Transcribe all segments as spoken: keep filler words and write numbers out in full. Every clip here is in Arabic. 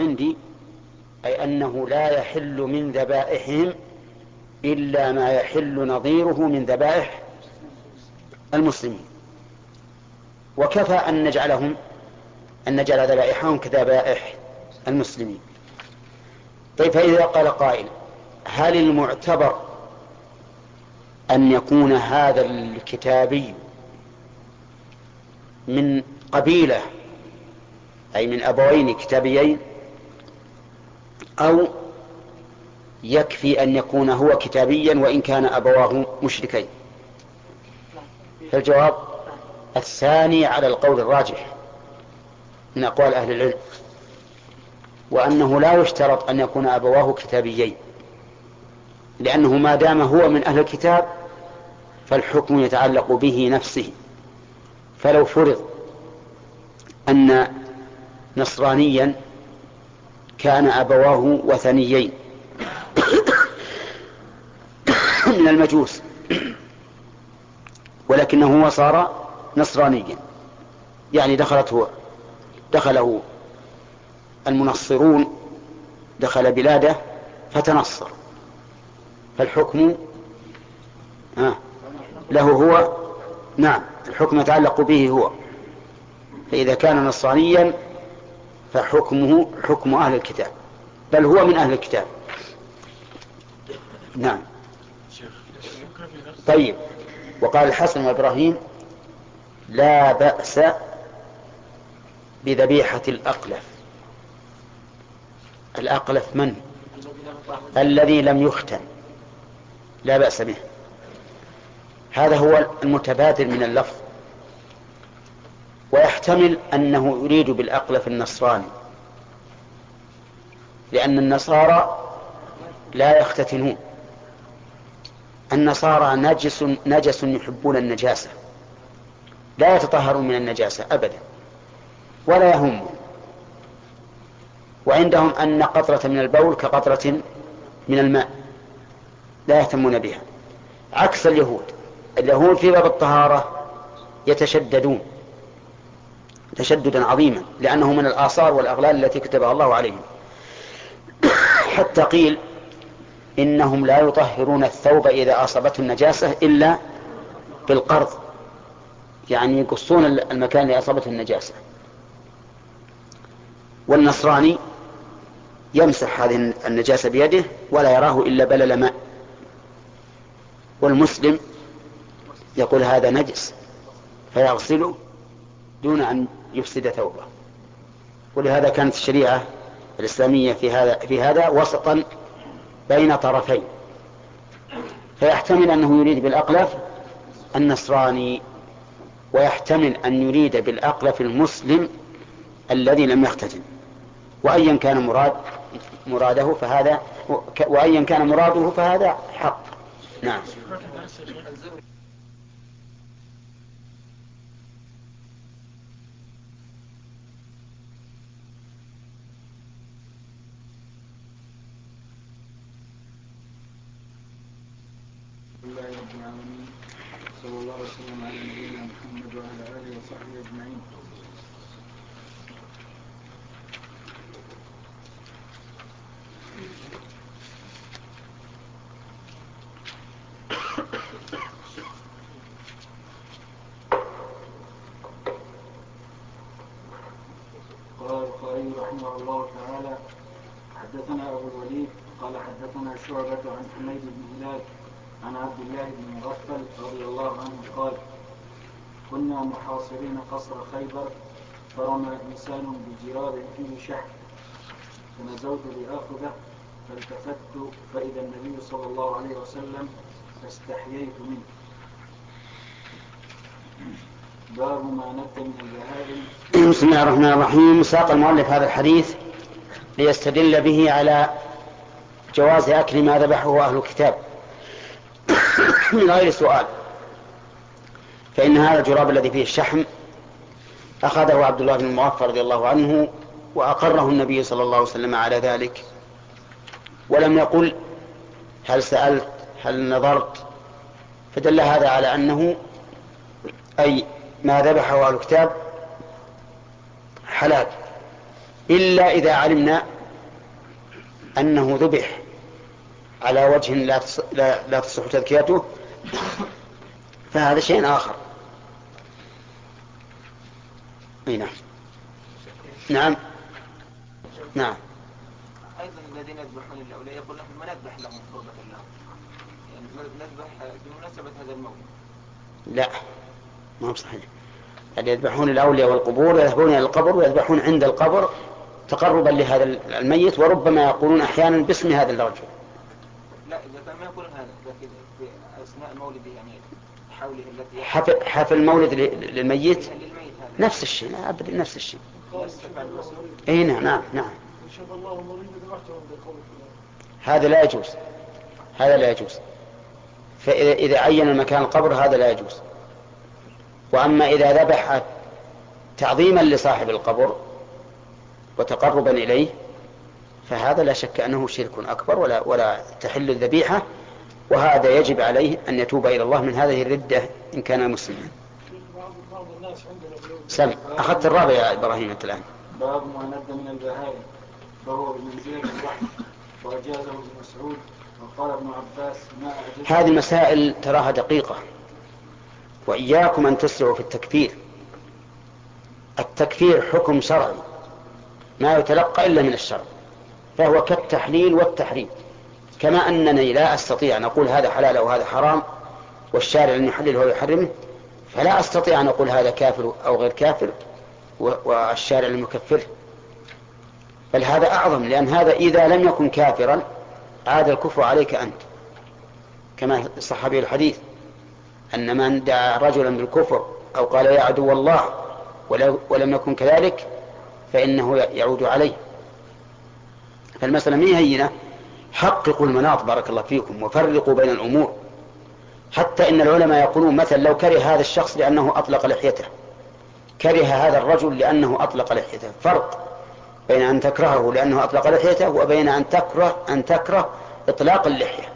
عندي أي أنه لا يحل من ذبائحهم إلا ما يحل نظيره من ذبائح المسلمين، وكفى أن نجعلهم أن نجعل ذبائحهم كذبائح المسلمين. طيب، فإذا قال قائل: هل المعتبر أن يكون هذا الكتابي من قبيلة أي من أبوين كتابيين، أو يكفي أن يكون هو كتابيا وإن كان أبواه مشركين؟ فالجواب الثاني على القول الراجح من أقوال أهل العلم، وأنه لا يشترط أن يكون أبواه كتابيين، لأنه ما دام هو من أهل الكتاب فالحكم يتعلق به نفسه. فلو فرض أن نصرانيا كان أبواه وثنيين من المجوس، ولكنه هو صار نصرانيا، يعني دخلته دخله المنصرون، دخل بلاده فتنصر، فالحكم آه له هو. نعم، الحكم يتعلق به هو. فإذا كان نصرانيا فحكمه حكم أهل الكتاب، بل هو من أهل الكتاب. نعم. طيب، وقال الحسن وإبراهيم: لا بأس بذبيحة الأقلف. الأقلف من؟ الذي لم يختن، لا بأس به. هذا هو المتبادل من اللفظ، ويحتمل أنه يريد بالأقلف النصراني، لأن النصارى لا يختتنون. النصارى نجس نجس يحبون النجاسة، لا يتطهرون من النجاسة أبدا ولا يهمون، وعندهم أن قطرة من البول كقطرة من الماء، لا يهتمون بها، عكس اليهود. اليهود في باب الطهارة يتشددون تشددا عظيما، لأنه من الآثار والأغلال التي كتبها الله عليهم. حتى قيل إنهم لا يطهرون الثوب إذا أصابته النجاسة إلا بالقرض، يعني يقصون المكان اللي أصابته النجاسة. والنصراني يمسح هذه النجاسة بيده ولا يراه إلا بلل ماء، والمسلم يقول هذا نجس فيغسله دون أن يفسد ثوبه. ولهذا كانت الشريعة الإسلامية في هذا في هذا وسطا بين طرفين، فيحتمل أنه يريد بالأقلف النصراني، ويحتمل أن يريد بالأقلف المسلم الذي لم يختتن، وأيا كان مراد مراده فهذا وأيا كان مراده فهذا حق. نعم. الله رب العالمين، صلى الله وسلم على نبينا محمد وعلى آله وصحبه أجمعين. قال البخاري رحمه الله تعالى: حدثنا أبو الوليد قال حدثنا شعبة عن حميد بن هلال عن عبد الله بن مغفل رضي الله عنه قال: كنا محاصرين قصر خيبر، فرمى إنسان بجراب فيه شحم، فنزلت لآخذه، فالتفت فإذا النبي صلى الله عليه وسلم، فاستحييت منه. باب ما نبت من البهائم. بسم الله الرحمن الرحيم. ساق المؤلف هذا الحديث ليستدل به على جواز أكل ما ذبحه أهل الكتاب من غير سؤال، فإن هذا الجراب الذي فيه الشحم أخذه عبد الله بن المغفر رضي الله عنه، وأقره النبي صلى الله عليه وسلم على ذلك، ولم يقل هل سألت هل نظرت، فدل هذا على أنه أي ما ذبحه أهل الكتاب حلال، إلا إذا علمنا أنه ذبح على وجه لا لا, لا تصح تذكيته فهذا شيء آخر. أي نعم. نعم نعم. أيضا الذين يذبحون للأولياء يقول نحن ما نذبح لهم قربة لهم، يعني نذبح بمناسبة هذا الموت. لا ما هو صحيح. اللي يذبحون الأولياء والقبور يذهبون إلى القبر ويذبحون عند القبر تقربا لهذا الميت، وربما يقولون أحيانا باسم هذا الرجل. لا إذا كان ما يقولون هذا، لكن في أثناء مولده يعني حوله التي حفل, حفل المولد للميت للميت نفس الشيء. أبدا نفس الشيء. يستفعل الرسول. أي نعم نعم نعم. هذا لا يجوز، هذا لا يجوز. فإذا إذا عين المكان القبر هذا لا يجوز. وأما إذا ذبح تعظيما لصاحب القبر وتقربا إليه فهذا لا شك أنه شرك أكبر ولا, ولا تحل الذبيحة، وهذا يجب عليه أن يتوب إلى الله من هذه الردة إن كان مسلما. سم أخذت الرابع يا إبراهيم أنت الآن. باب ما ند من البهائم فهو بمنزلة الوحي وأجازه ابن مسعود وقال ابن عباس ما أعجزه. هذه المسائل تراها دقيقة، وإياكم أن تسرعوا في التكفير. التكفير حكم شرعي ما يتلقى إلا من الشرع، فهو كالتحليل والتحريم. كما أنني لا أستطيع أن أقول هذا حلال أو هذا حرام والشارع لم يحلله ويحرمه، فلا أستطيع أن أقول هذا كافر أو غير كافر والشارع لم يكفره. بل هذا أعظم، لأن هذا إذا لم يكن كافرا عاد الكفر عليك أنت، كما صح به الحديث أن من دعا رجلا بالكفر أو قال يا عدو الله ولم يكن كذلك فإنه يعود عليه. فالمسألة مي هينة، حققوا المناط بارك الله فيكم وفرقوا بين الأمور. حتى إن العلماء يقولون مثلا لو كره هذا الشخص لأنه أطلق لحيته، كره هذا الرجل لأنه أطلق لحيته، فرق بين أن تكرهه لأنه أطلق لحيته وبين أن تكره أن تكره إطلاق اللحية.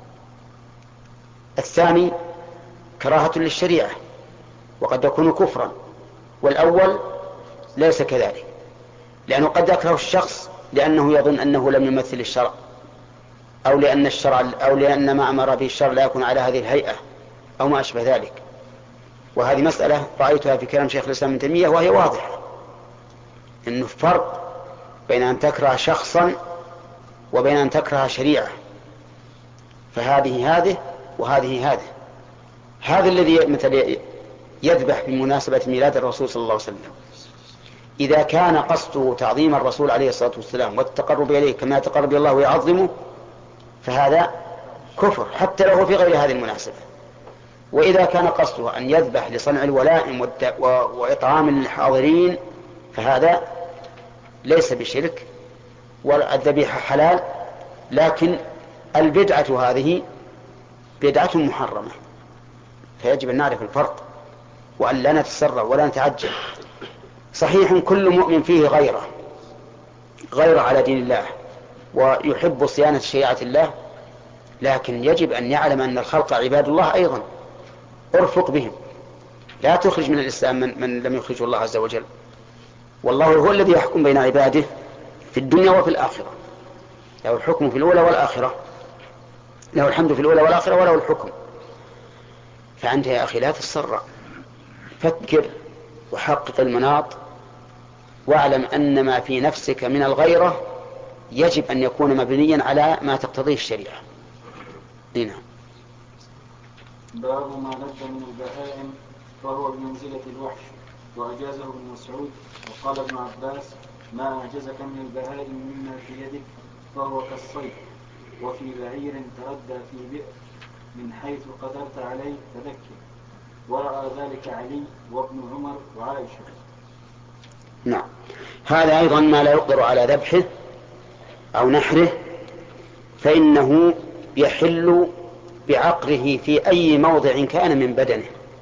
الثاني كراهة للشريعة وقد يكون كفرا، والأول ليس كذلك، لأنه قد يكره الشخص لأنه يظن أنه لم يمثل الشرع، أو لأن الشرع أو لأن ما أمر به الشرع لا يكون على هذه الهيئة أو ما أشبه ذلك. وهذه مسألة رأيتها في كلام شيخ الإسلام ابن تيمية وهي واضحة، إنه فرق بين أن تكره شخصا وبين أن تكره شريعة، فهذه هذه وهذه هذه. هذا الذي مثل يذبح بمناسبة ميلاد الرسول صلى الله عليه وسلم، إذا كان قصده تعظيم الرسول عليه الصلاة والسلام والتقرب إليه كما يتقرب الله ويعظمه فهذا كفر حتى لو في غير هذه المناسبة. وإذا كان قصده أن يذبح لصنع الولائم وإطعام الحاضرين فهذا ليس بشرك، والذبيحة حلال، لكن البدعة هذه بدعة محرمة، فيجب أن نعرف الفرق وأن لا نتسرع ولا نتعجل. صحيح كل مؤمن فيه غيره غير على دين الله ويحب صيانة شريعة الله، لكن يجب أن يعلم أن الخلق عباد الله أيضا، ارفق بهم، لا تخرج من الإسلام من, من لم يخرجه الله عز وجل. والله هو الذي يحكم بين عباده في الدنيا وفي الآخرة، له الحكم في الأولى والآخرة، له الحمد في الأولى والآخرة وله الحكم. فأنت يا أخي لا تتسرع، فكر وحقق المناط، واعلم أن ما في نفسك من الغيرة يجب أن يكون مبنيا على ما تقتضيه الشريعة. هنا باب ما ند من البهائم فهو بمنزلة الوحش وأجازه ابن مسعود وقال ابن عباس ما أعجزك من البهائم مما في يدك فهو كالصيد، وفي بعير تردى في بئر من حيث قدرت عليه فذكر، ورأى ذلك علي وابن عمر وعائشة. نعم، هذا أيضا ما لا يقدر على ذبحه أو نحره فإنه يحل بعقره في أي موضع كان من بدنه،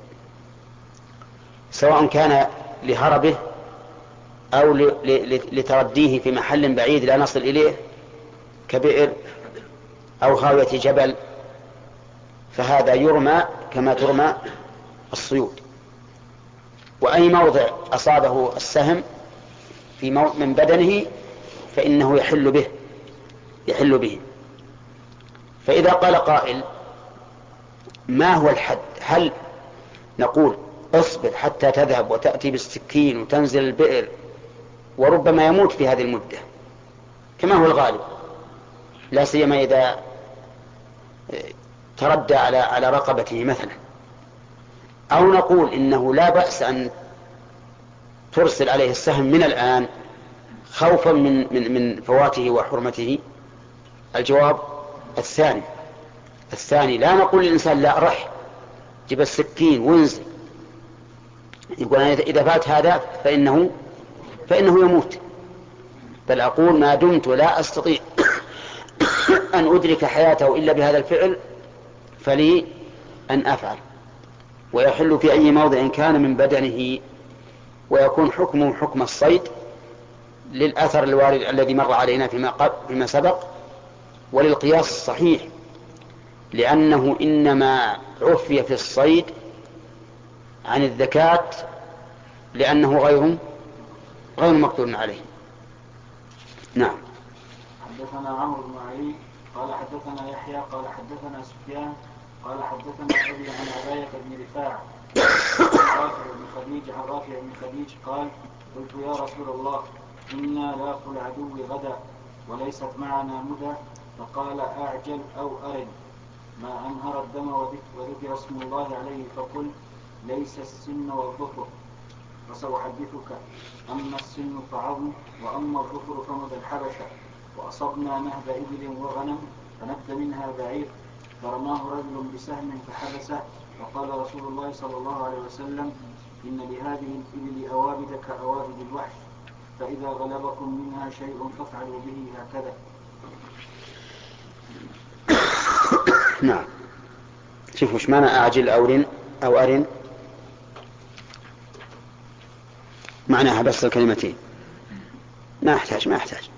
سواء كان لهربه أو لترديه في محل بعيد لا نصل إليه كبئر أو خاوية جبل، فهذا يرمى كما ترمى الصيود. وأي موضع أصابه السهم في من بدنه فإنه يحل به، يحل به. فإذا قال قائل ما هو الحد؟ هل نقول اصبر حتى تذهب وتأتي بالسكين وتنزل البئر وربما يموت في هذه المدة كما هو الغالب، لا سيما إذا تردى على على رقبته مثلا، أو نقول إنه لا بأس أن ترسل عليه السهم من الآن خوفا من من من فواته وحرمته؟ الجواب الثاني الثاني لا نقول للإنسان لا رح جيب السكين وانزل، يقول إذا فات هذا فإنه فإنه يموت، بل أقول ما دمت لا أستطيع أن أدرك حياته إلا بهذا الفعل فلي أن أفعل. ويحل في أي موضع كان من بدنه، ويكون حكمه حكم الصيد للأثر الوارد الذي مر علينا فيما قبل فيما سبق، وللقياس الصحيح، لأنه إنما عفي في الصيد عن الزكاة لأنه غير غير مقدور عليه. نعم. حدثنا عمرو بن علي قال حدثنا يحيى قال حدثنا سفيان قال حدثنا أبي عن عباية بن رفاعة عن رافع بن خديج عن رافع بن خديج قال قلت يا رسول الله إنا لاقوا العدو غدا وليست معنا مدى، فقال أعجل أو أرن ما أنهر الدم وذكر اسم الله عليه فقل ليس السن والظفر، وسأحدثك أما السن فعظم وأما الظفر فمدى الحبشة، وأصبنا نهب إبل وغنم فنبت منها بعير فرماه رجل بسهم فحبسه، فقال رسول الله صلى الله عليه وسلم إن لهذه الإبل أوابد كأوابد الوحش، فإذا غلبكم منها شيء فافعلوا به هكذا. نعم. شوفوا ايش معنى أعجل أو أو أرن، معناها بس الكلمتين، ما أحتاج ما أحتاج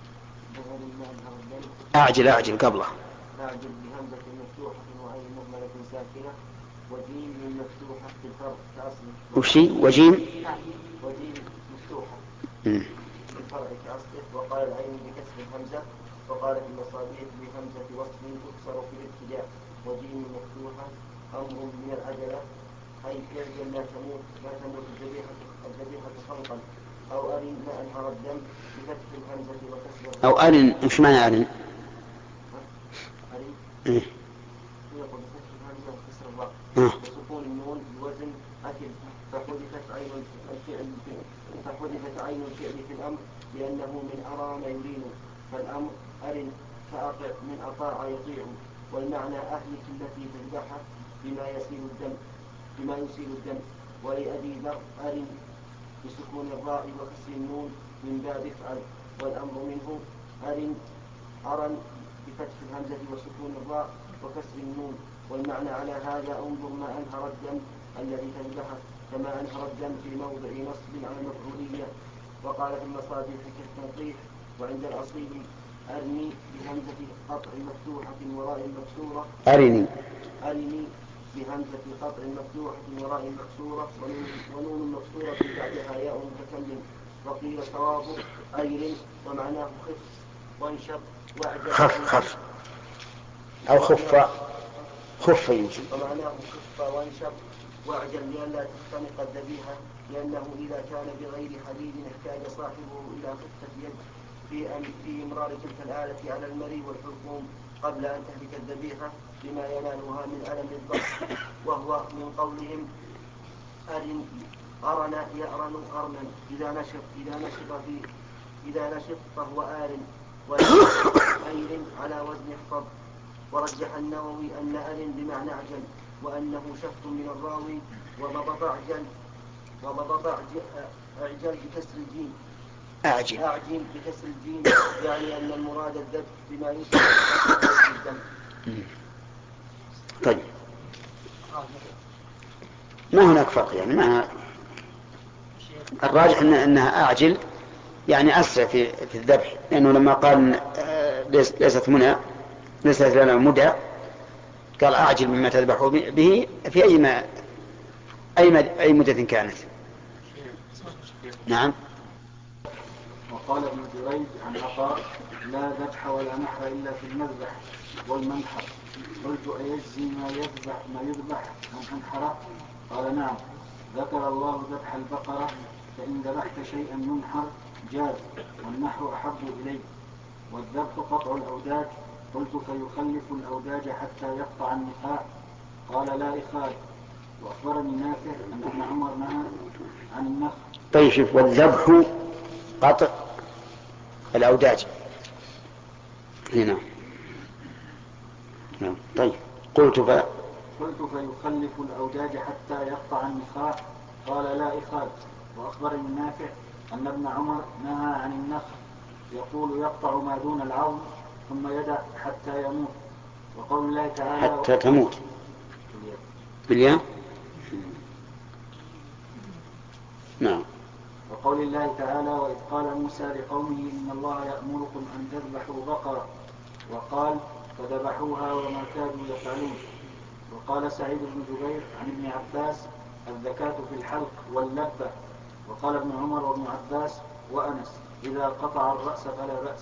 أعجل أعجل قبله. أعجل بهمزة مفتوحة وعين مهملة ساكنة وجيم مفتوحة في الفرق كأصله. وشي وجيم وجيم مفتوحة م. في الفرع كأصله. وقال العين بكسر الهمزة، وقال في المصابيح بهمزة وصل تكسر في الابتداء. وجيم مفتوحة أمر من العجلة أي يعجل لا تموت لا تموت الذبيحة الذبيحة خلقا. أو أرن ما أنهر الدم بفتح الهمزة وكسر. أو أرن ايش معنى أرن؟ أرن إيه؟ يقول بفتح الهمزة وكسر الراء آه. وسكون النون بوزن أكل، فحذفت عين الفعل فحذفت عين الفعل في الأمر لأنه من أرام يرين، فالأمر أرن كأطع من أطاع يطيع. والمعنى أهلك التي تذبحها بما يسيل الدم بما يسيل الدم. ولأبي ذر أرن بسكون الراء وكسر النون من باب افعل. والأمر منه أرن أرن بفتح الهمزة وسكون الراء وكسر النون. والمعنى على هذا انظر ما أنهر الدم الذي تذبحه كما أنهر الدم في موضع نصب على المفعولية. وقال في المصابيح كالتنقيح. وعند الأصيل أرني بهمزة قطع مفتوحة وراء مكسورة أرني أرني بهمزة قطع مفتوحة وراء مكسورة ونون مكسورة بعدها ياء متكلم. وقيل صوابه أير ومعناه خف وانشط واعجل خف خف أو خف خف يمكن ومعناه خف وانشط واعجل لئلا تختنق الذبيحة، لأنه إذا كان بغير حديد احتاج صاحبه إلى خفة يد في في إمرار تلك الآلة على المري والحلقوم قبل أن تهلك الذبيحة لما ينالها من ألم الضغط. وهو من قولهم أرن أرن يأرن أرنا إذا نشط إذا نشط في إذا نشط فهو آرن. وأير على وزن احفظ. ورجح النووي أن أرن بمعنى أعجل وأنه شق من الراوي وضبط أعجل وضبط أعجل بكسر الجيم أعجل أعجل بكسر الجيم يعني أن المراد الذبح بما يسمى الدم. طيب ما هناك فرق يعني ما الراجح إن أنها أعجل يعني أسرع في في الذبح، لأنه لما قال ليست منى ليست لنا مدى قال أعجل مما تذبح به في أي ما أي ما أي مدة كانت. نعم. وقال ابن جريج عن عطاء لا ذبح ولا نحر إلا في المذبح والمنحر. قلت أيجزي ما يذبح ما يذبح من أنحره؟ قال نعم. ذكر الله ذبح البقرة فإن ذبحت شيئا ينحر جاز والنحر أحب إليه. والذبح قطع الأوداج. قلت فيخلف الأوداج حتى يقطع النخاع؟ قال لا إخال. وأخبرني نافع أن ابن عمر نهى عن النخل. طيب شوف، والذبح قطع الأوداج هنا. نعم. طيب قلت ف... قلت فيخلف الأوداج حتى يقطع النخاع؟ قال لا إخال. وأخبرني نافع أن ابن عمر نهى عن النخل يقول يقطع ما دون العظم ثم يدع حتى يموت. وقول الله تعالى حتى تموت بالياء. نعم. وقول الله تعالى وإذ قال موسى لقومه إن الله يأمركم أن تذبحوا بقرة وقال فذبحوها وما كادوا يفعلون. وقال سعيد بن جبير عن ابن عباس الزكاة في الحلق واللبة. وقال ابن عمر وابن عباس وأنس إذا قطع الرأس فلا بأس.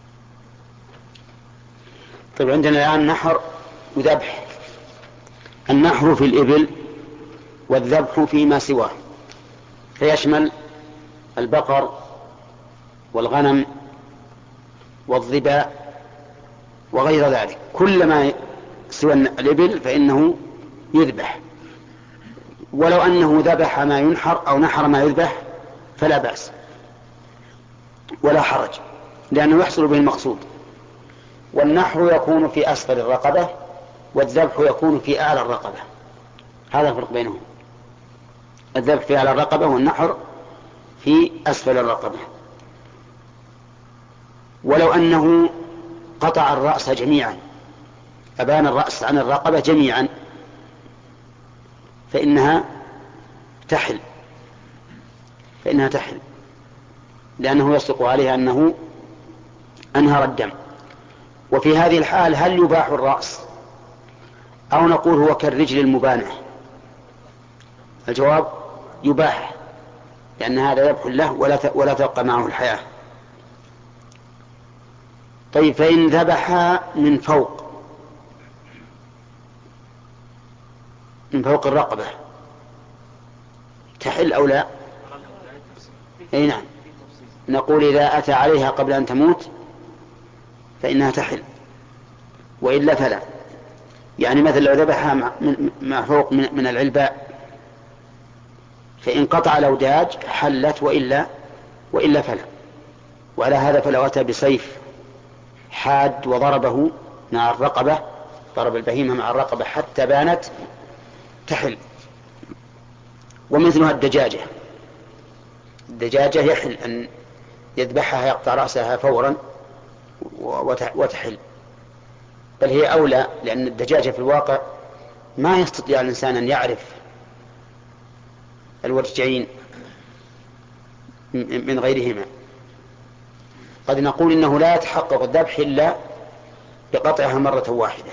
طيب عندنا الآن نحر وذبح. النحر في الإبل والذبح فيما سواه، فيشمل البقر والغنم والظباء وغير ذلك. كل ما سوى الإبل فإنه يذبح، ولو أنه ذبح ما ينحر أو نحر ما يذبح فلا بأس ولا حرج، لأنه يحصل به المقصود. والنحر يكون في أسفل الرقبة والذبح يكون في أعلى الرقبة، هذا الفرق بينهم. الذبح في أعلى الرقبة والنحر في أسفل الرقبة. ولو أنه قطع الرأس جميعا، أبان الرأس عن الرقبة جميعا، فإنها تحل فإنها تحل لأنه يصدق عليها أنه أنهر الدم. وفي هذه الحال هل يباح الرأس أو نقول هو كالرجل المبانة؟ الجواب يباح، لأن هذا ذبح له ولا ولا تبقى معه الحياة. طيب فإن ذبح من فوق من فوق الرقبة تحل أو لا؟ أي نعم، نقول إذا أتى عليها قبل أن تموت فإنها تحل، وإلا فلا. يعني مثل لو ذبحها مع فوق من العلباء فإن قطع الأوداج حلت، وإلا وإلا فلا. وعلى هذا فلو أتى بسيف حاد وضربه مع الرقبة، ضرب البهيمة مع الرقبة حتى بانت تحل. ومثلها الدجاجة، الدجاجة يحل أن يذبحها يقطع رأسها فورا وتحل، بل هي أولى، لأن الدجاجة في الواقع ما يستطيع الإنسان أن يعرف الورجين من غيرهما. قد نقول إنه لا يتحقق الذبح إلا بقطعها مرة واحدة.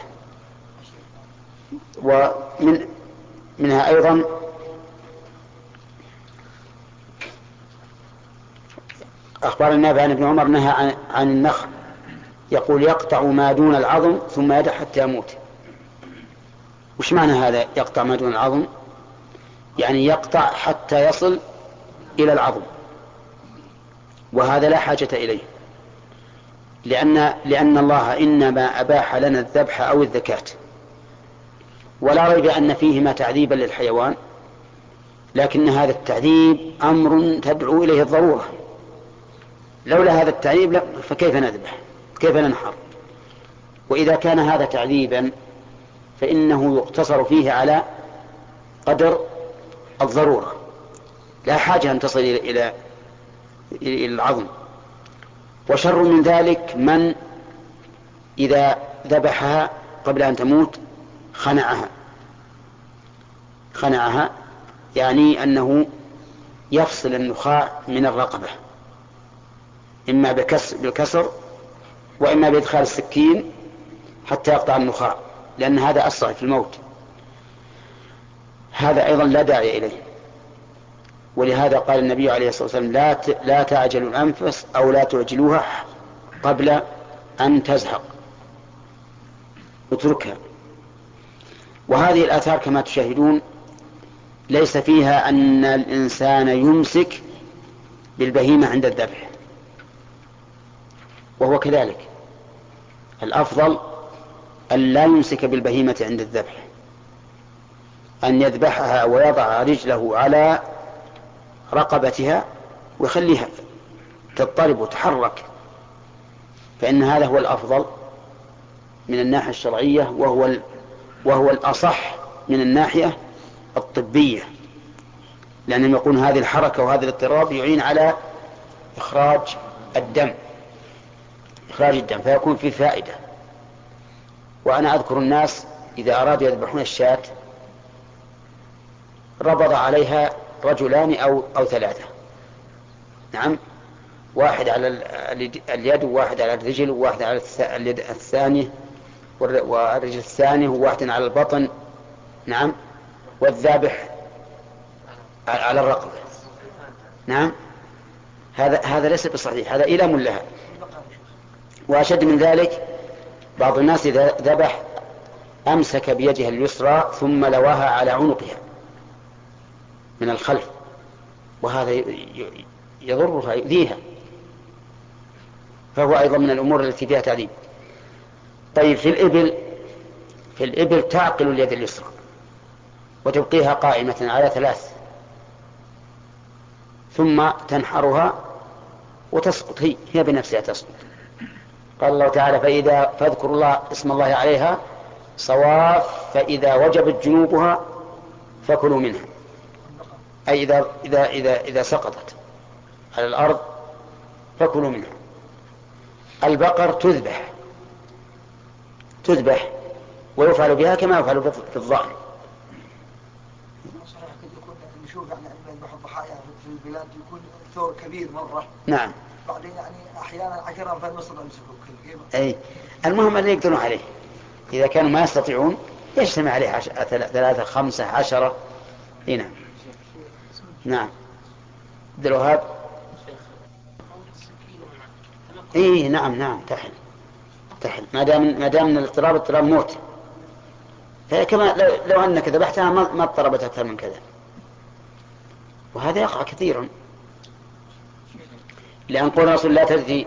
ومن منها أيضا أخبار النافع عن ابن عمر نهى عن, عن النخل يقول يقطع ما دون العظم ثم يدع حتى يموت. وش معنى هذا يقطع ما دون العظم؟ يعني يقطع حتى يصل إلى العظم، وهذا لا حاجة إليه، لأن, لأن الله إنما أباح لنا الذبح أو الذكاة، ولا ريب أن فيهما تعذيبا للحيوان، لكن هذا التعذيب أمر تدعو إليه الضرورة. لولا هذا التعذيب فكيف نذبح؟ كيف ننحر؟ وإذا كان هذا تعذيبا فإنه يقتصر فيه على قدر الضرورة، لا حاجة أن تصل إلى إلى العظم. وشر من ذلك من إذا ذبحها قبل أن تموت خنعها خنعها يعني أنه يفصل النخاع من الرقبة، إما بالكسر وإما بإدخال السكين حتى يقطع النخاع، لأن هذا أسرع في الموت. هذا أيضا لا داعي إليه. ولهذا قال النبي عليه الصلاة والسلام لا لا تعجلوا الأنفس أو لا تعجلوها قبل أن تزهق، اتركها. وهذه الآثار كما تشاهدون ليس فيها أن الإنسان يمسك بالبهيمة عند الذبح، وهو كذلك الأفضل أن لا يمسك بالبهيمة عند الذبح، أن يذبحها ويضع رجله على رقبتها ويخليها تضطرب وتحرك، فإن هذا هو الأفضل من الناحية الشرعية، وهو وهو الأصح من الناحية الطبية، لأنهم يقولون هذه الحركة وهذا الاضطراب يعين على إخراج الدم إخراج الدم فيكون فيه فائدة. وأنا أذكر الناس إذا أرادوا يذبحون الشاة ربط عليها رجلان أو أو ثلاثة، نعم، واحد على اليد وواحد على الرجل وواحد على اليد الثانية والرجل الثانية وواحد على البطن، نعم، والذابح على الرقبة، نعم. هذا هذا ليس بصحيح، هذا إيلام لها. وأشد من ذلك بعض الناس إذا ذبح أمسك بيده اليسرى ثم لواها على عنقها من الخلف، وهذا يضرها يؤذيها، فهو أيضا من الأمور التي فيها تعذيب. طيب في الإبل في الإبل تعقل اليد اليسرى وتبقيها قائمة على ثلاث ثم تنحرها وتسقط، هي هي بنفسها تسقط. قال الله تعالى فإذا فاذكروا الله اسم الله عليها صواف فإذا وجبت جنوبها فكلوا منها، أي إذا إذا إذا إذا سقطت على الأرض فكلوا منها. البقر تذبح تذبح ويفعل بها كما يفعل في الضأن. صحيح قد يكون نشوف يعني يذبح الضحايا في البلاد يكون ثور كبير مرة، نعم، بعدين يعني أحيانا عشرة في النصر يمسكوا كل قيمة. أي المهم اللي يقدرون عليه، إذا كانوا ما يستطيعون يجتمع عليه عش... ثلاثة خمسة عشرة. إيه نعم نعم عبد الوهاب. إيه نعم نعم تحل تحل ما دام ما دام الاضطراب اضطراب موت، فكما لو, لو أنك ذبحتها ما ما اضطربت أكثر من كذا، وهذا يقع كثيرا. لأن قول رسول لا تدري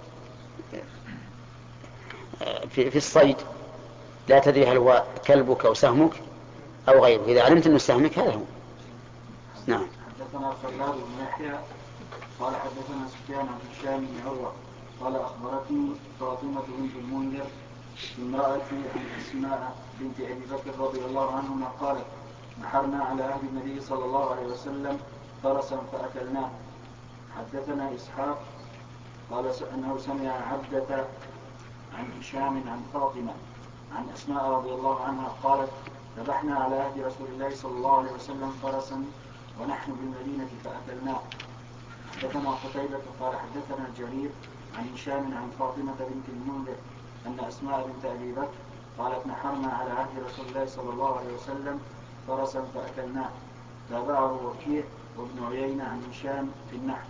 في, في الصيد لا تدري هل هو كلبك أو سهمك أو غيره، إذا علمت أنه سهمك هذا هو. نعم. حدثنا خلاد بن يحيى قال حدثنا سفيان عن هشام بن عروة قال أخبرتني فاطمة بنت المنذر امرأة عن أسماء بنت أبي بكر رضي الله عنهما قالت نحرنا على عهد النبي صلى الله عليه وسلم فرسا فأكلناه. حدثنا إسحاق قال أنه سمع عبدة عن هشام عن فاطمة عن أسماء رضي الله عنها قالت ذبحنا على عهد رسول الله صلى الله عليه وسلم فرسا ونحن بالمدينة فأكلناه. حدثنا قتيبة قال حدثنا جرير عن هشام عن فاطمة بنت المنذر أن أسماء بنت أبي بكر قالت نحرنا على عهد رسول الله صلى الله عليه وسلم فرسا فأكلناه. تابعه وكيع وابن عيينة عن هشام في النحر.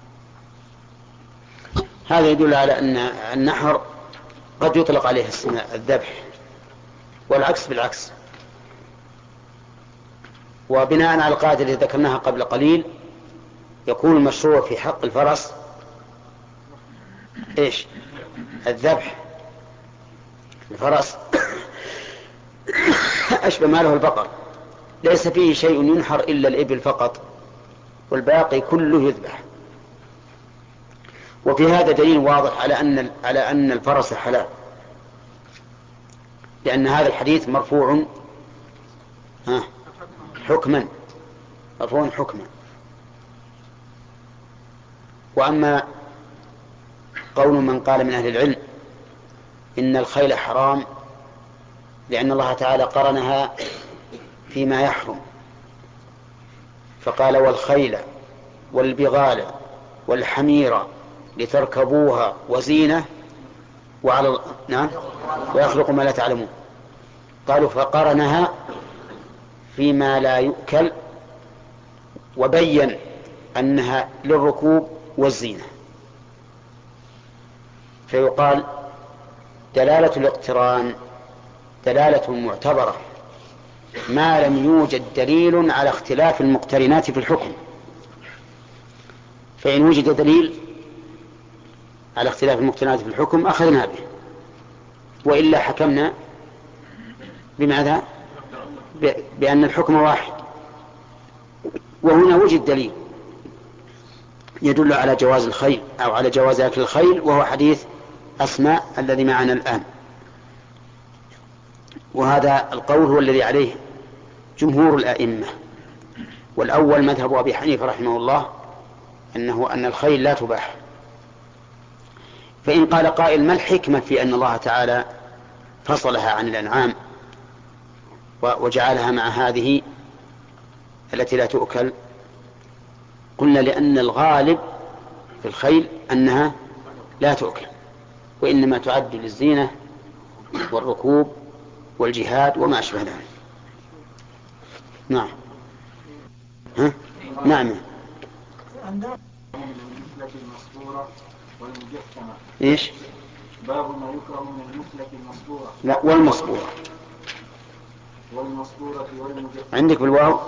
هذا يدل على أن النحر قد يطلق عليه اسم الذبح والعكس بالعكس. وبناء على القاعدة التي ذكرناها قبل قليل يكون المشروع في حق الفرس إيش؟ الذبح. الفرس أشبه ما له البقر، ليس فيه شيء ينحر إلا الإبل فقط والباقي كله يذبح. وفي هذا دليل واضح على أن على أن الفرس حلال، لأن هذا الحديث مرفوع ها حكما مرفوع حكما. وأما قول من قال من أهل العلم إن الخيل حرام لأن الله تعالى قرنها فيما يحرم، فقال والخيل والبغال والحمير لتركبوها وزينة وعلى نعم ويخلق ما لا تعلمون. قالوا فقرنها فيما لا يؤكل وبين أنها للركوب والزينة، فيقال دلالة الاقتران دلالة معتبرة ما لم يوجد دليل على اختلاف المقترنات في الحكم. فإن وجد دليل على اختلاف المقترنات في الحكم أخذنا به، وإلا حكمنا بماذا؟ بأن الحكم واحد. وهنا وجد دليل يدل على جواز الخيل أو على جواز أكل الخيل، وهو حديث أسماء الذي معنا الآن. وهذا القول هو الذي عليه جمهور الأئمة. والأول مذهب أبي حنيفة رحمه الله أنه أن الخيل لا تباح. فإن قال قائل ما الحكمة في أن الله تعالى فصلها عن الأنعام وجعلها مع هذه التي لا تؤكل؟ قلنا لأن الغالب في الخيل أنها لا تؤكل، وإنما تعد للزينة والركوب والجهاد وما أشبه ذلك. نعم. ها؟ نعم. إيش؟ باب ما يكره من المثلة المصبورة. لا، والمصبورة. والمصبورة والمجففة. عندك بالواو.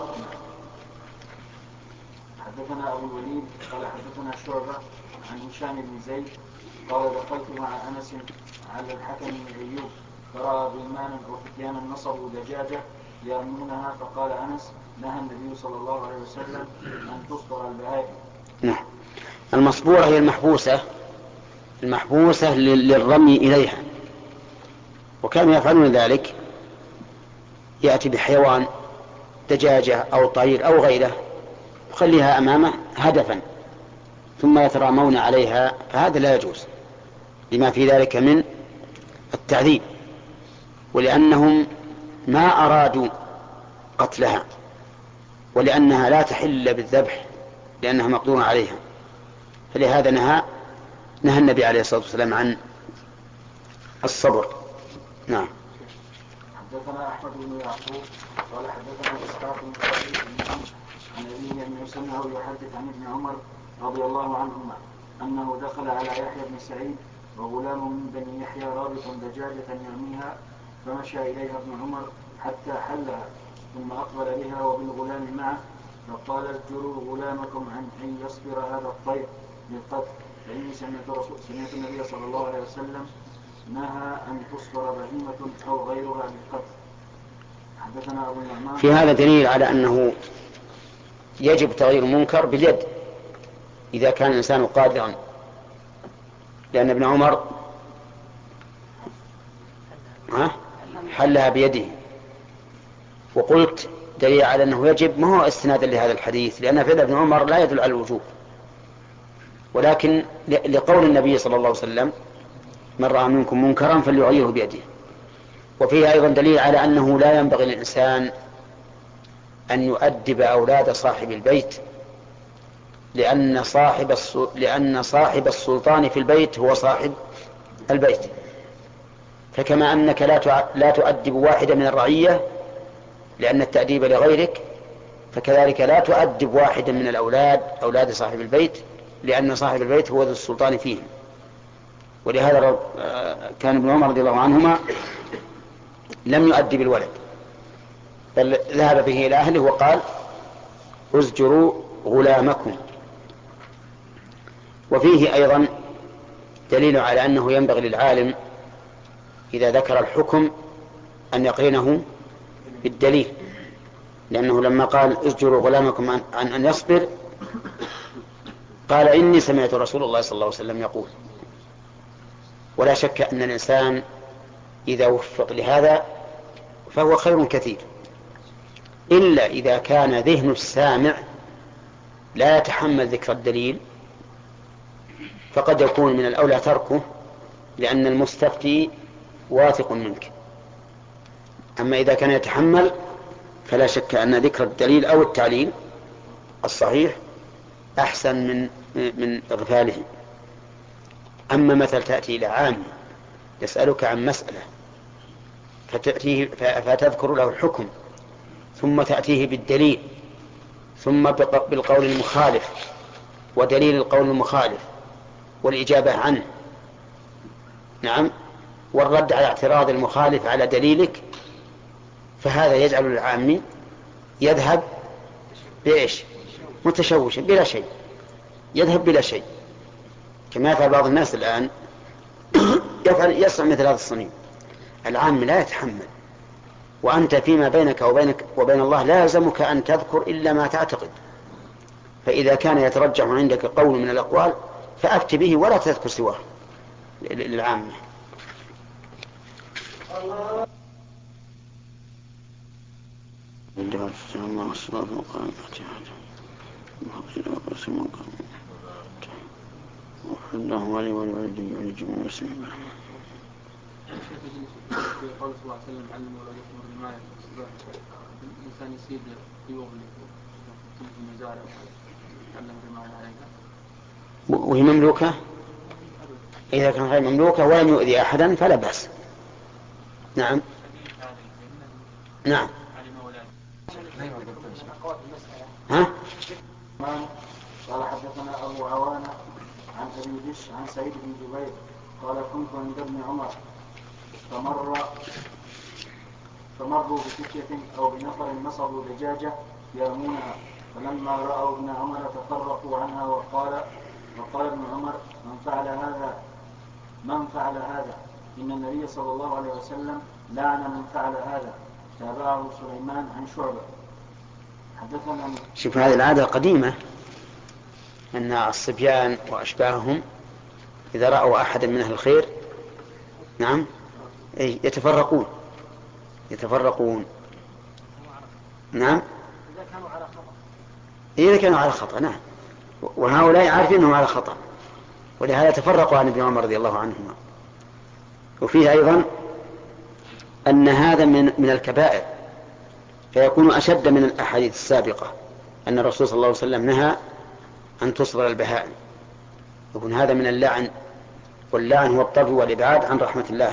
حدثنا أبو الوليد قال حدثنا شعبة عن هشام بن زيد قال دخلت مع أنس على الحكم بن أيوب فرأى غلمانا أو فتيانا نصبوا دجاجة يرمونها، فقال أنس نهى النبي صلى الله عليه وسلم أن تصبر البهائم. نعم. المصبورة هي المحبوسة المحبوسة للرمي إليها، وكانوا يفعلون ذلك، يأتي بحيوان دجاجة أو طير أو غيره يخليها أمامه هدفا ثم يترامون عليها، فهذا لا يجوز لما في ذلك من التعذيب، ولأنهم ما أرادوا قتلها، ولأنها لا تحل بالذبح لأنها مقدور عليها، فلهذا نهى نهى النبي عليه الصلاة والسلام عن الصبر. نعم. حدثنا أحمد بن يعقوب قال حدثنا إسحاق بن إبراهيم عن أبيه أنه سمعه يحدث عن ابن عمر رضي الله عنهما أنه دخل على يحيى بن سعيد وغلام من بني يحيى رابط دجاجة يرميها، فمشى إليها ابن عمر حتى حلها ثم أقبل بها وبالغلام معه، فقال ازجروا غلامكم عن أن يصبر هذا الطير للقتل، فإني سمعت, رسول سمعت النبي صلى الله عليه وسلم نهى أن تصبر بهيمة أو غيرها للقتل. حدثنا أبو النعمان. في هذا دليل على أنه يجب تغيير المنكر باليد إذا كان الإنسان قادرا، لأن ابن عمر حلها بيده. وقلت دليل على أنه يجب ما هو استنادا لهذا الحديث، لأن فعل ابن عمر لا يدل على الوجوب، ولكن لقول النبي صلى الله عليه وسلم من رأى منكم منكرا فليغيره بيده. وفيه أيضا دليل على أنه لا ينبغي للإنسان أن يؤدب أولاد صاحب البيت، لأن صاحب لأن صاحب السلطان في البيت هو صاحب البيت. فكما أنك لا تؤدب واحدة من الرعية لأن التأديب لغيرك، فكذلك لا تؤدب واحدا من الأولاد أولاد صاحب البيت لأن صاحب البيت هو ذو السلطان فيهم. ولهذا كان ابن عمر رضي الله عنهما لم يؤدب الولد، بل ذهب به إلى أهله وقال ازجروا غلامكم. وفيه أيضا دليل على أنه ينبغي للعالم إذا ذكر الحكم أن يقرنه بالدليل، لأنه لما قال ازجروا غلامكم عن أن يصبر قال إني سمعت رسول الله صلى الله عليه وسلم يقول. ولا شك أن الإنسان إذا وفق لهذا فهو خير كثير، إلا إذا كان ذهن السامع لا يتحمل ذكر الدليل، فقد يكون من الأولى تركه لأن المستفتي واثق منك. أما إذا كان يتحمل فلا شك أن ذكر الدليل أو التعليل الصحيح أحسن من من إغفاله. أما مثل تأتي إلى عام يسألك عن مسألة فتأتيه فتذكر له الحكم ثم تأتيه بالدليل ثم بالقول المخالف ودليل القول المخالف والإجابة عنه، نعم، والرد على اعتراض المخالف على دليلك، فهذا يجعل العامي يذهب بإيش؟ متشوشا بلا شيء، يذهب بلا شيء، كما يفعل بعض الناس الآن يفعل يصنع مثل هذا الصنيع. العام لا يتحمل، وأنت فيما بينك وبينك وبين الله لا يلزمك أن تذكر إلا ما تعتقد، فإذا كان يترجح عندك قول من الأقوال فأفت به ولا تذكر سواه للعامة. اللهم علي والوالدين ولجميع المسلمين. في قول صلى الله عليه وسلم علم ولدكم الرماية الإنسان يصيد طيور في المزارع ويعلم الرماية عليها وهي مملوكة، إذا كان غير مملوكة ولم يؤذي أحدا فلا بأس. نعم نعم. ها؟ قال حدثنا أبو عوانة عن أبي بش عن سعيد بن جبير قال كنت عند ابن عمر فمر فمروا بفتية أو بنفر نصبوا دجاجة يرمونها، فلما رأوا ابن عمر تفرقوا عنها وقال وقال ابن عمر من فعل هذا من فعل هذا إن النبي صلى الله عليه وسلم لعن من فعل هذا. تابعه سليمان عن شعبة. حدثنا. شوف هذه العادة القديمة أن الصبيان وأشباههم إذا رأوا أحدا من أهل الخير نعم يتفرقون يتفرقون نعم إذا كانوا على خطأ، نعم، وهؤلاء عارفين أنهم على خطأ، ولهذا تفرقوا عن ابن عمر رضي الله عنهما. وفيه أيضا أن هذا من من الكبائر، فيكون أشد من الأحاديث السابقة أن الرسول صلى الله عليه وسلم نهى أن تصبر البهائم، يكون هذا من اللعن، واللعن هو الطرد والإبعاد عن رحمة الله.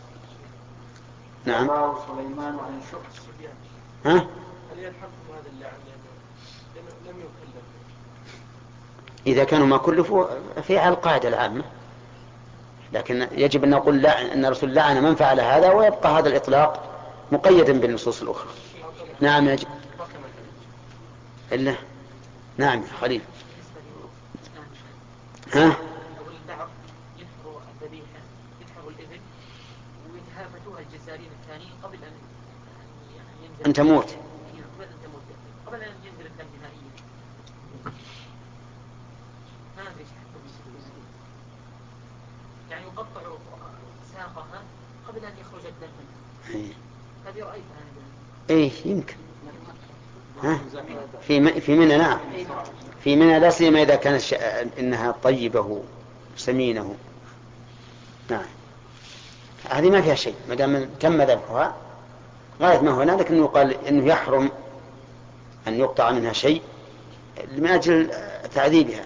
نعم. سليمان عن شخص. ها؟ هل يلحق هذا اللعن لم يكلف؟ إذا كانوا ما كلفوا في على القاعدة العامة، لكن يجب أن نقول لعن أن الرسول لعن من فعل هذا، ويبقى هذا الإطلاق مقيدا بالنصوص الأخرى. نعم يجب. إلا نعم يا خليل. ها؟ البعض ينحروا الذبيحة، ينحروا الإبل ويتهافتوها الجزارين الثانيين قبل أن ينزل أن تموت. قبل أن ينزل الدم نهائيا. ما أدري إيش يعني يقطعوا ساقها قبل أن يخرج الدم منها. هذه رأيتها أنا. إيه يمكن. ها؟ في في منى نعم، في منى لا سيما إذا كانت ش... إنها طيبة سمينه. نعم، هذه ما فيها شيء ما دام تم ذبحها. غاية ما هنالك إنه قال إنه يحرم أن يقطع منها شيء من أجل تعذيبها.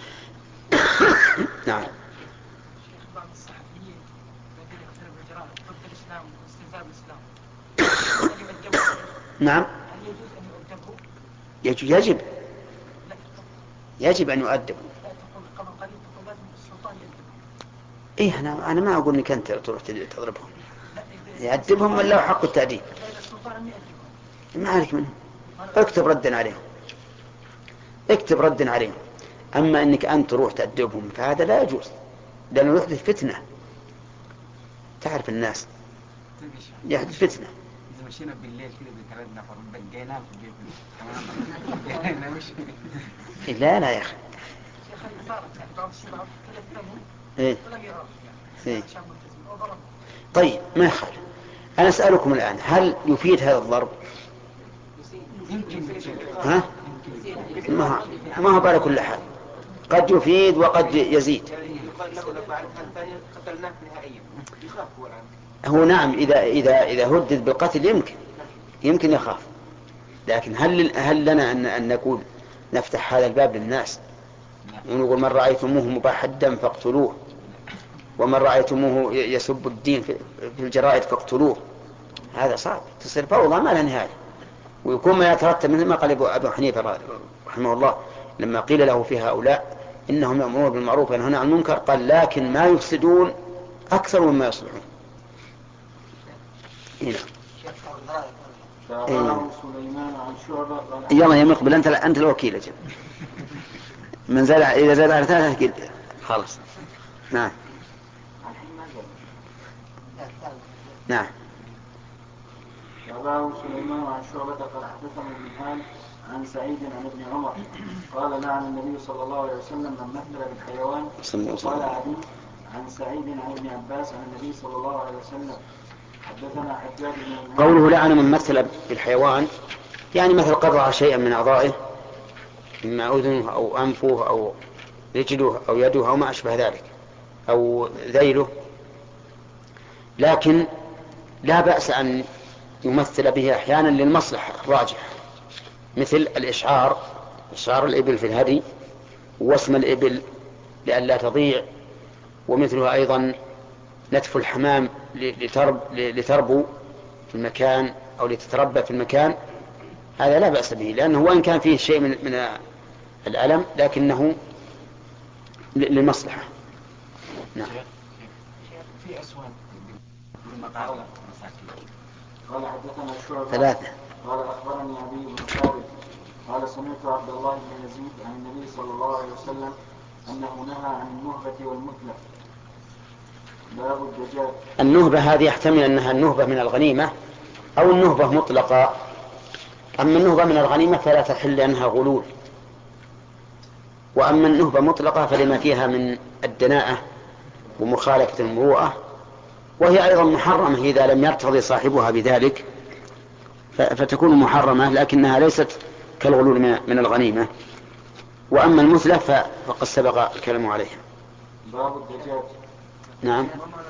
نعم. بعض الصحفيين الذين يقتربوا الجرائم ضد الإسلام واستنزاف الإسلام. نعم. هل يجوز أن يؤدبوا؟ يجب يجب أن يؤدبوا. لا تقول قبل قليل تقول لازم السلطان يؤدبهم. إيه أنا أنا ما أقول إنك أنت تروح تضربهم، يأدبهم ولا حق التأديب. ما عليك منهم، اكتب ردا عليهم، اكتب ردا عليهم. أما أنك أنت تروح تأدبهم فهذا لا يجوز، لأنه يحدث فتنة. تعرف الناس يحدث فتنة. إذا مشينا بالليل كده بثلاث نفر بقينا في البيت تمام. لا لا يا أخي. إيه. إيه. طيب ما يخالف. أنا أسألكم الآن هل يفيد هذا الضرب؟ ها؟ ما ما هو على كل حال، قد يفيد وقد يزيد. هو نعم إذا إذا إذا هدد بالقتل يمكن يمكن يخاف، لكن هل هل لنا أن أن نقول نفتح هذا الباب للناس ونقول من رأيتموه مباح الدم فاقتلوه، ومن رأيتموه يسب الدين في الجرائد فاقتلوه؟ هذا صعب، تصير فوضى ما لها نهاية. ويكون ما يترتب مثل ما قال أبو حنيفة رحمه الله لما قيل له في هؤلاء إنهم يأمرون بالمعروف وينهون عن المنكر، قال لكن ما يفسدون أكثر مما يصلحون. هنا يلا يا مقبل أنت أنت الوكيل أجل. من زاد إذا زاد على ثلاثة قل خلاص. نعم نعم. تابعه سليمان عن شعبة قال حدثنا المنهال عن سعيد عن ابن عمر قال لعن النبي صلى الله عليه وسلم من مثل بالحيوان. قال عدي عن سعيد عن ابن عباس عن النبي صلى الله عليه وسلم حدثنا حجاج بن قوله لعن من مثل بالحيوان يعني مثل قطع شيئا من أعضائه إما أذنه أو أنفه أو رجله أو يده أو ما أشبه ذلك أو ذيله، لكن لا بأس أن يمثل به أحيانا للمصلحة الراجحة مثل الإشعار، إشعار الإبل في الهدي واسم الإبل لئلا تضيع، ومثلها أيضا نتف الحمام لترب لتربو في المكان أو لتتربى في المكان، هذا لا بأس به لأنه وإن كان فيه شيء من, من الألم لكنه للمصلحة. نعم. في أسود المقاولة قال حدثنا شعبة ثلاثة. قال أخبرني أبي بن ثابت قال سمعت عبد الله بن يزيد عن النبي صلى الله عليه وسلم أنه نهى عن النهبة والمثلة. باب الدجاج. النهبة هذه يحتمل أنها النهبة من الغنيمة أو النهبة مطلقة. أما النهبة من الغنيمة فلا تحل لأنها غلول، وأما النهبة مطلقة فلما فيها من الدناءة ومخالفة المروءة، وهي أيضا محرمة إذا لم يرتضي صاحبها بذلك فتكون محرمة، لكنها ليست كالغلول من الغنيمة. وأما المثلة فقد سبق الكلام عليها. باب الدجاج. نعم.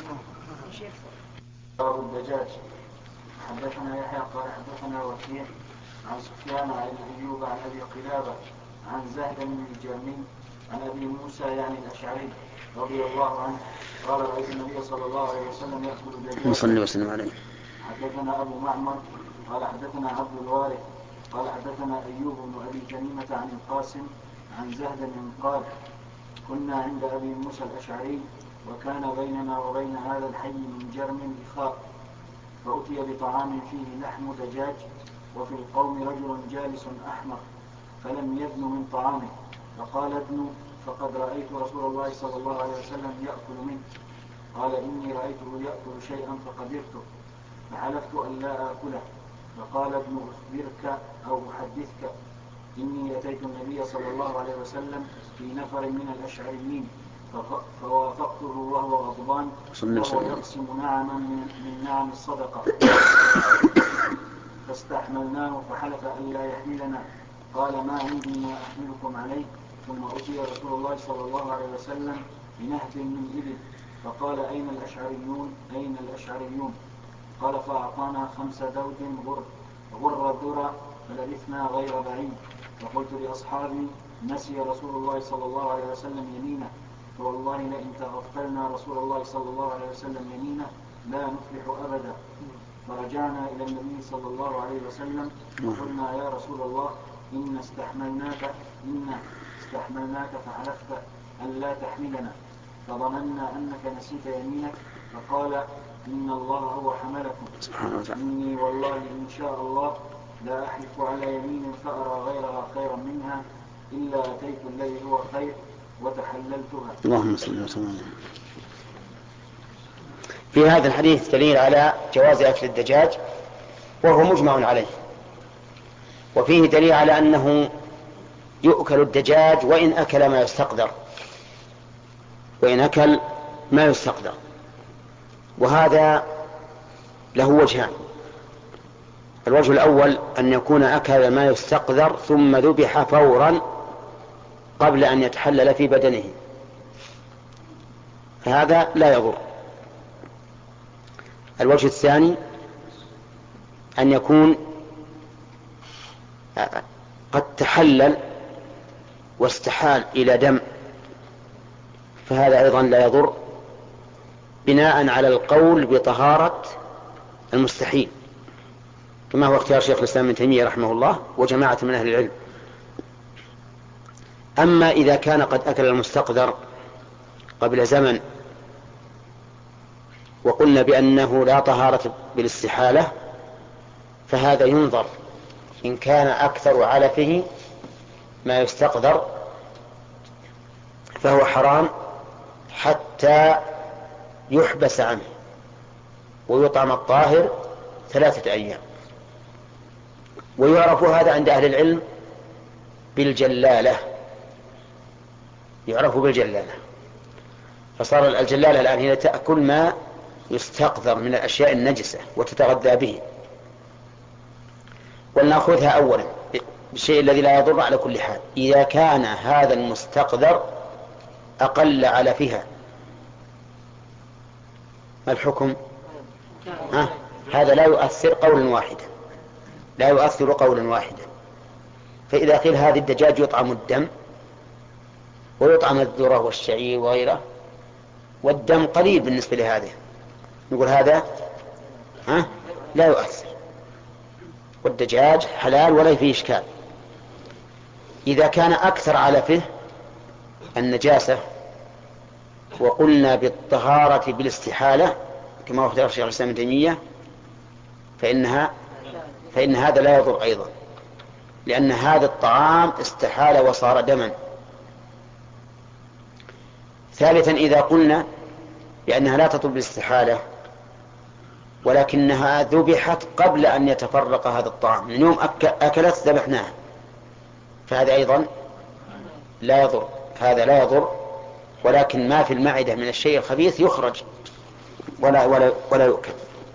باب الدجاج. حدثنا يحيى قال حدثنا وكيع عن سفيان عن أيوب عن أبي قلابة عن زهد بن الجرمي عن أبي موسى يعني الأشعري رضي الله عنه قال رأيت النبي صلى الله عليه وسلم يأكل دجاجا. صلى وسلم عليه. حدثنا أبو معمر قال حدثنا عبد الوارث قال حدثنا أيوب بن أبي تميمة عن القاسم عن زهد قال كنا عند أبي موسى الأشعري وكان بيننا وبين هذا الحي من جرم إخاء، فأتي بطعام فيه لحم دجاج وفي القوم رجل جالس أحمر فلم يدن من طعامه، فقال ادنوا فقد رأيت رسول الله صلى الله عليه وسلم يأكل منه. قال إني رأيته يأكل شيئا فقدرته فحلفت أن لا آكله، فقال ابن أخبرك أو أحدثك إني أتيت النبي صلى الله عليه وسلم في نفر من الأشعريين فوافقته وهو غضبان وهو يقسم نعما من نعم الصدقة فاستحملناه فحلف أن لا يحملنا. قال ما عندي ما أحملكم عليه. ثم أتي رسول الله صلى الله عليه وسلم بنهب من إبل فقال أين الأشعريون أين الأشعريون؟ قال فأعطانا خمس دود غر غر الذرى فلبثنا غير بعيد. فقلت لأصحابي نسي رسول الله صلى الله عليه وسلم يمينه، فوالله لئن تغفلنا رسول الله صلى الله عليه وسلم يمينه لا نفلح أبدا. فرجعنا إلى النبي صلى الله عليه وسلم وقلنا يا رسول الله إن استحملناك إن استحملناك فحلفت أن لا تحملنا فظننا أنك نسيت يمينك، فقال إن الله هو حملكم. إني والله إن شاء الله لا أحلف على يمين فأرى غيرها خيرا منها إلا أتيت الذي هو خير وتحللتها. اللهم صل وسلم. في هذا الحديث دليل على جواز أكل الدجاج وهو مجمع عليه، وفيه دليل على أنه يؤكل الدجاج وإن أكل ما يستقدر وإن أكل ما يستقدر وهذا له وجهان. الوجه الأول أن يكون أكل ما يستقدر ثم ذبح فورا قبل أن يتحلل في بدنه، فهذا لا يضر. الوجه الثاني أن يكون قد تحلل واستحال إلى دم، فهذا أيضا لا يضر بناء على القول بطهارة المستحيل. كما هو اختيار شيخ الإسلام ابن تيمية رحمه الله وجماعة من أهل العلم. أما إذا كان قد أكل المستقذر قبل زمن وقلنا بأنه لا طهارة بالاستحالة، فهذا ينظر إن كان أكثر علفه ما يستقذر فهو حرام حتى يحبس عنه ويطعم الطاهر ثلاثة أيام. ويعرف هذا عند أهل العلم بالجلالة، يعرف بالجلالة. فصار الجلالة الآن هي تأكل ما يستقذر من الأشياء النجسة وتتغذى به. ولنأخذها أولا بالشيء الذي لا يضر على كل حال. إذا كان هذا المستقذر أقل علفها ما الحكم؟ ها؟ هذا لا يؤثر قولا واحدا، لا يؤثر قولا واحدا. فإذا قيل هذه الدجاج يطعم الدم ويطعم الذرة والشعير وغيره والدم قليل بالنسبة لهذه، نقول هذا ها؟ لا يؤثر، والدجاج حلال ولا فيه إشكال. إذا كان أكثر علفه النجاسة وقلنا بالطهارة بالاستحالة كما هو اختيار شيخ الإسلام ابن تيمية فإنها فإن هذا لا يضر أيضا، لأن هذا الطعام استحال وصار دما. ثالثا إذا قلنا بأنها لا تضر بالاستحالة ولكنها ذبحت قبل أن يتفرق هذا الطعام، من يوم أكلت ذبحناها، فهذا أيضا لا يضر، هذا لا يضر، ولكن ما في المعدة من الشيء الخبيث يخرج ولا, ولا, ولا يؤكل.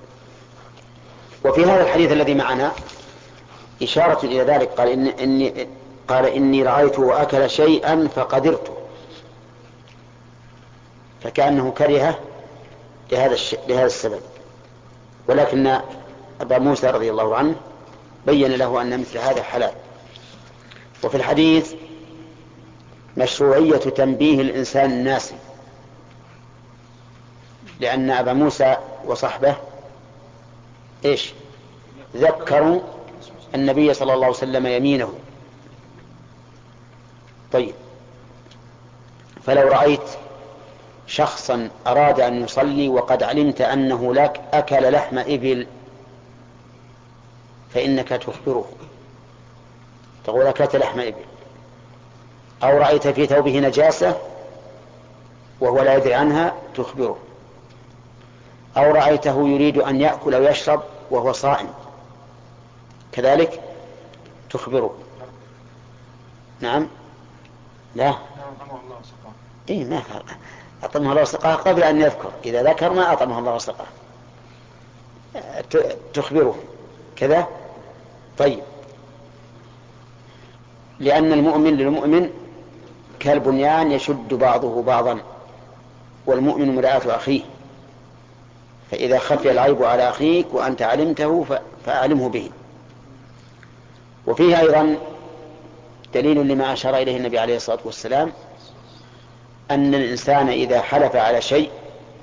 وفي هذا الحديث الذي معنا إشارة إلى ذلك، قال, إن إني, قال إني رأيته أكل شيئا فقدرته، فكأنه كره لهذا, لهذا السبب. ولكن أبا موسى رضي الله عنه بين له أن مثل هذا حلال. وفي الحديث مشروعية تنبيه الإنسان الناسي، لأن أبا موسى وصحبه إيش ذكروا النبي صلى الله عليه وسلم يمينه. طيب، فلو رأيت شخصا أراد أن يصلي وقد علمت أنه لك أكل لحم إبل فإنك تخبره، تقول أكلت لحم إبل. أو رأيت في ثوبه نجاسة وهو لا يدري عنها تخبره. أو رأيته يريد أن يأكل أو يشرب وهو صائم كذلك تخبره. نعم لا إيه ما أطعمه الله وسقاه قبل أن يذكر، إذا ذكر ما أطعمه الله وسقاه تخبره كذا. طيب، لأن المؤمن للمؤمن كالبنيان يشد بعضه بعضا، والمؤمن مرآة أخيه، فإذا خفي العيب على أخيك وأنت علمته فأعلمه به. وفيه أيضا دليل لما أشار إليه النبي عليه الصلاة والسلام، أن الإنسان إذا حلف على شيء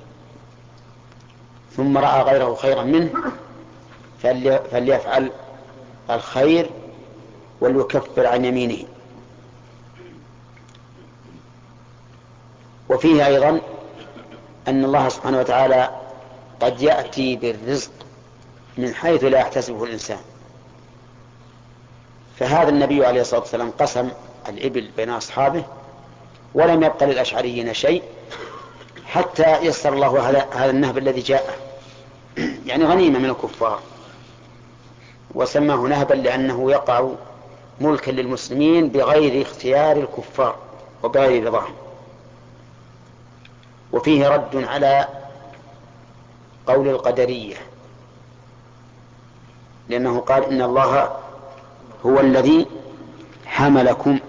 ثم رأى غيره خيرا منه فليفعل الخير وليكفر عن يمينه. وفيه أيضا أن الله سبحانه وتعالى قد يأتي بالرزق من حيث لا يحتسبه الإنسان. فهذا النبي عليه الصلاة والسلام قسم الإبل بين أصحابه ولم يبق للأشعريين شيء حتى يسر الله هذا النهب الذي جاء، يعني غنيمة من الكفار، وسماه نهبا لأنه يقع ملكا للمسلمين بغير اختيار الكفار وبغير رضاهم. وفيه رد على قول القدرية، لأنه قال إن الله هو الذي حملكم.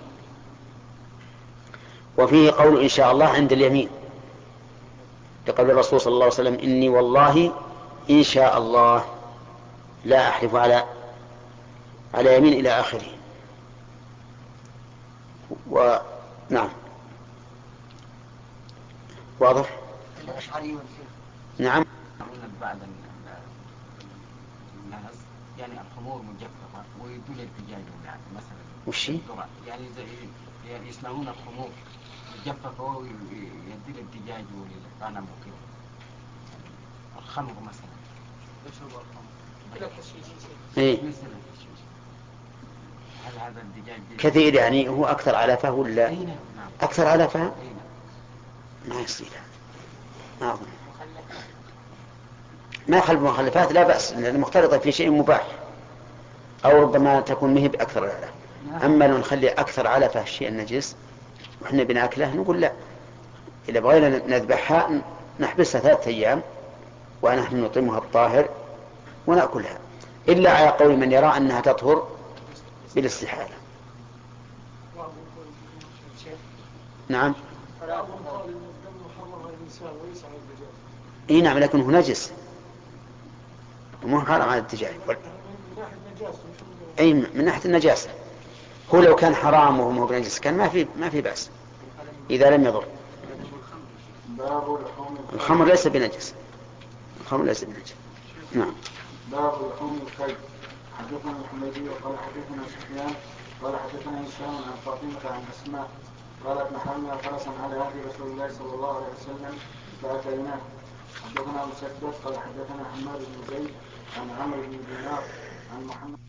وفيه قول إن شاء الله عند اليمين، لقول الرسول صلى الله عليه وسلم إني والله إن شاء الله لا أحلف على على يمين إلى آخره. ونعم واضح. الأشعري نعم بعد النهز يعني الخمور مجففة ويدول الدجاج يعني مثلا. وش هي؟ يعني زي يعني يصنعون الخمور مجففة ويدول الدجاج والغنم وكذا. الخمر مثلا. يشرب الخمر. كذا تشيش. إيه. هل هذا الدجاج كثير يعني هو أكثر علافة ولا؟ نعم. أكثر علافة؟ ما يصير. ما أظن. ما يخلف مخلفات لا بأس لأن مختلطة في شيء مباح أو ربما تكون مهب أكثر العلافة. أما لو نخلي أكثر علافة الشيء النجس وإحنا بناكله نقول لا، إذا بغينا نذبحها نحبسها ثلاثة أيام ونحن نطعمها الطاهر ونأكلها، إلا على قول من يرى أنها تطهر بالاستحالة. نعم. إيه نعم، لكنه نجس ومو حرام على الدجاج. أي من ناحية النجاسة، هو لو كان حرام وهو بنجس كان ما في ما في بأس إذا لم يضر. الخمر ليس بنجس، الخمر ليس بنجس. نعم. باب لحوم الكلب. حدثنا الحميدي قال حدثنا سفيان قال حدثنا هشام عن فاطمة عن أسماء قالت نحرنا فرسا على هدي رسول الله صلى الله عليه وسلم فأكلناه. حدثنا مسدد قال حدثنا حماد بن زيد عن عمرو بن دينار عن محمد